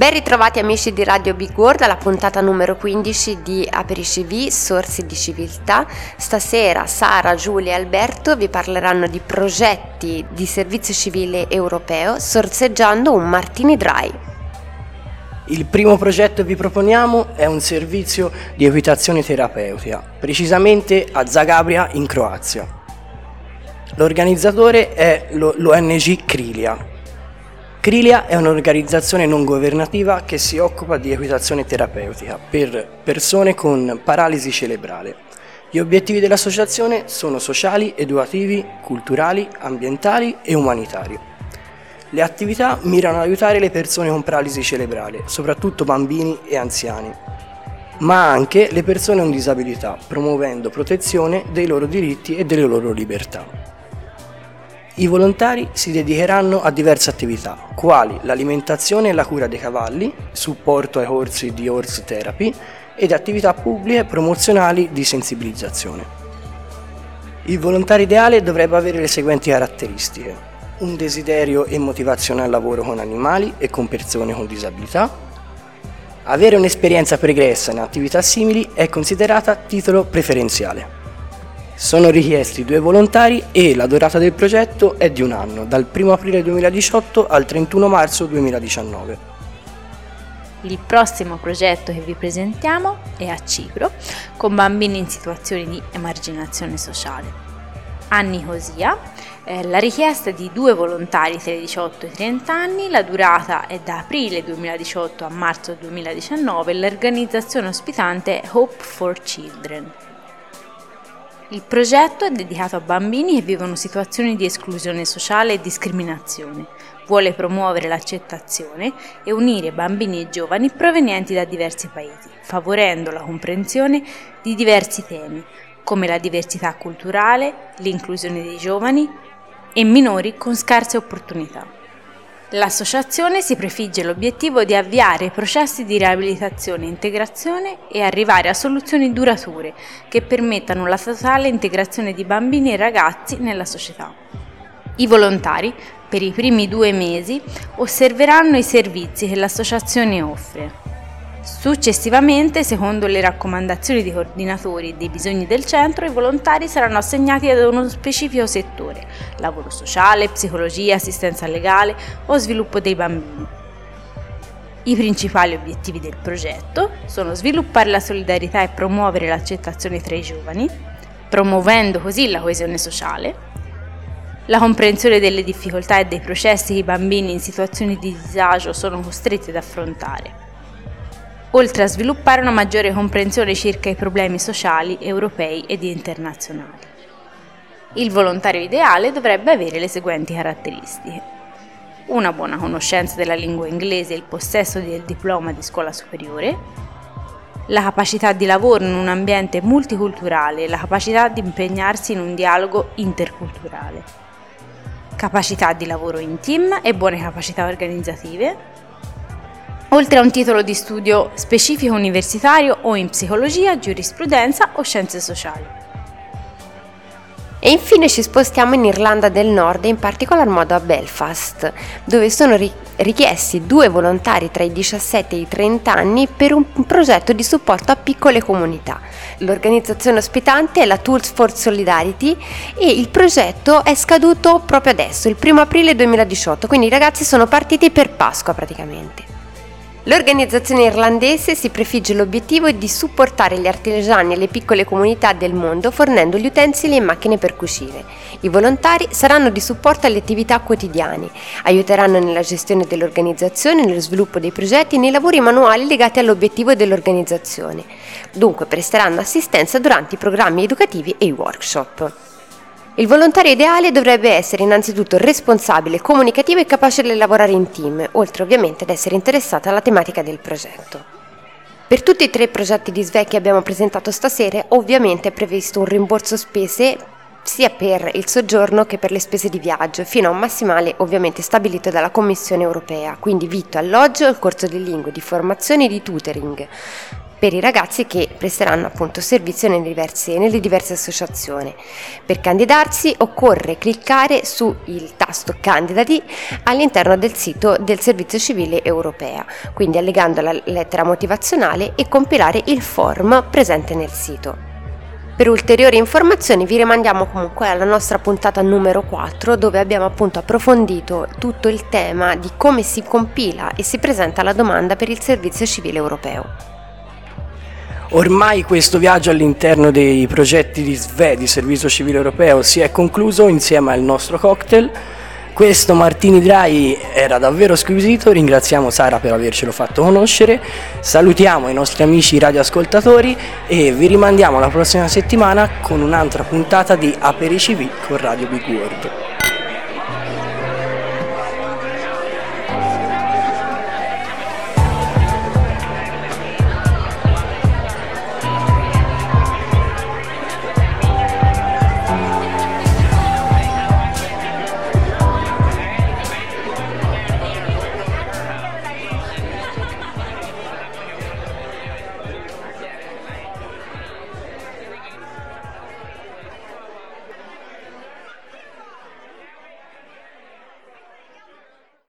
Ben ritrovati amici di Radio Big World alla puntata numero 15 di AperiCiV, Sorsi di Civiltà. Stasera Sara, Giulia e Alberto vi parleranno di progetti di servizio civile europeo sorseggiando un Martini Dry. Il primo progetto che vi proponiamo è un servizio di equitazione terapeutica, precisamente a Zagabria in Croazia. L'organizzatore è l'ONG Krilia. Krilia è un'organizzazione non governativa che si occupa di equitazione terapeutica per persone con paralisi cerebrale. Gli obiettivi dell'associazione sono sociali, educativi, culturali, ambientali e umanitari. Le attività mirano ad aiutare le persone con paralisi cerebrale, soprattutto bambini e anziani, ma anche le persone con disabilità, promuovendo protezione dei loro diritti e delle loro libertà. I volontari si dedicheranno a diverse attività, quali l'alimentazione e la cura dei cavalli, supporto ai corsi di horse therapy ed attività pubbliche promozionali di sensibilizzazione. Il volontario ideale dovrebbe avere le seguenti caratteristiche: un desiderio e motivazione al lavoro con animali e con persone con disabilità, avere un'esperienza pregressa in attività simili è considerata titolo preferenziale. Sono richiesti 2 volontari e la durata del progetto è di 1 anno, dal 1 aprile 2018 al 31 marzo 2019. Il prossimo progetto che vi presentiamo è a Cipro, con bambini in situazioni di emarginazione sociale. Anni Cosia, la richiesta è di 2 volontari tra i 18 e i 30 anni, la durata è da aprile 2018 a marzo 2019 e l'organizzazione ospitante è Hope for Children. Il progetto è dedicato a bambini che vivono situazioni di esclusione sociale e discriminazione. Vuole promuovere l'accettazione e unire bambini e giovani provenienti da diversi paesi, favorendo la comprensione di diversi temi, come la diversità culturale, l'inclusione dei giovani e minori con scarse opportunità. L'associazione si prefigge l'obiettivo di avviare processi di riabilitazione e integrazione e arrivare a soluzioni durature che permettano la totale integrazione di bambini e ragazzi nella società. I volontari, per i primi 2 mesi, osserveranno i servizi che l'associazione offre. Successivamente, secondo le raccomandazioni dei coordinatori e dei bisogni del centro, i volontari saranno assegnati ad uno specifico settore: lavoro sociale, psicologia, assistenza legale o sviluppo dei bambini. I principali obiettivi del progetto sono sviluppare la solidarietà e promuovere l'accettazione tra i giovani, promuovendo così la coesione sociale, la comprensione delle difficoltà e dei processi che i bambini in situazioni di disagio sono costretti ad affrontare, oltre a sviluppare una maggiore comprensione circa i problemi sociali, europei ed internazionali. Il volontario ideale dovrebbe avere le seguenti caratteristiche: una buona conoscenza della lingua inglese e il possesso del diploma di scuola superiore, la capacità di lavoro in un ambiente multiculturale e la capacità di impegnarsi in un dialogo interculturale, capacità di lavoro in team e buone capacità organizzative, oltre a un titolo di studio specifico universitario o in psicologia, giurisprudenza o scienze sociali. E infine ci spostiamo in Irlanda del Nord e in particolar modo a Belfast, dove sono richiesti 2 volontari tra i 17 e i 30 anni per un progetto di supporto a piccole comunità. L'organizzazione ospitante è la Tools for Solidarity e il progetto è scaduto proprio adesso, il 1 aprile 2018, quindi i ragazzi sono partiti per Pasqua praticamente. L'organizzazione irlandese si prefigge l'obiettivo di supportare gli artigiani e le piccole comunità del mondo fornendo gli utensili e macchine per cucire. I volontari saranno di supporto alle attività quotidiane, aiuteranno nella gestione dell'organizzazione, nello sviluppo dei progetti e nei lavori manuali legati all'obiettivo dell'organizzazione. Dunque presteranno assistenza durante i programmi educativi e i workshop. Il volontario ideale dovrebbe essere innanzitutto responsabile, comunicativo e capace di lavorare in team, oltre ovviamente ad essere interessato alla tematica del progetto. Per tutti i 3 progetti di SVE che abbiamo presentato stasera, ovviamente è previsto un rimborso spese sia per il soggiorno che per le spese di viaggio, fino a un massimale ovviamente stabilito dalla Commissione europea, quindi vitto, alloggio, il corso di lingue, di formazione e di tutoring per i ragazzi che presteranno appunto servizio nelle diverse associazioni. Per candidarsi occorre cliccare sul tasto Candidati all'interno del sito del Servizio Civile Europea, quindi allegando la lettera motivazionale e compilare il form presente nel sito. Per ulteriori informazioni vi rimandiamo comunque alla nostra puntata numero 4, dove abbiamo appunto approfondito tutto il tema di come si compila e si presenta la domanda per il Servizio Civile Europeo. Ormai questo viaggio all'interno dei progetti di SVE, di Servizio Civile Europeo, si è concluso insieme al nostro cocktail. Questo Martini Dry era davvero squisito, ringraziamo Sara per avercelo fatto conoscere, salutiamo i nostri amici radioascoltatori e vi rimandiamo la prossima settimana con un'altra puntata di Aperi CV con Radio Big World.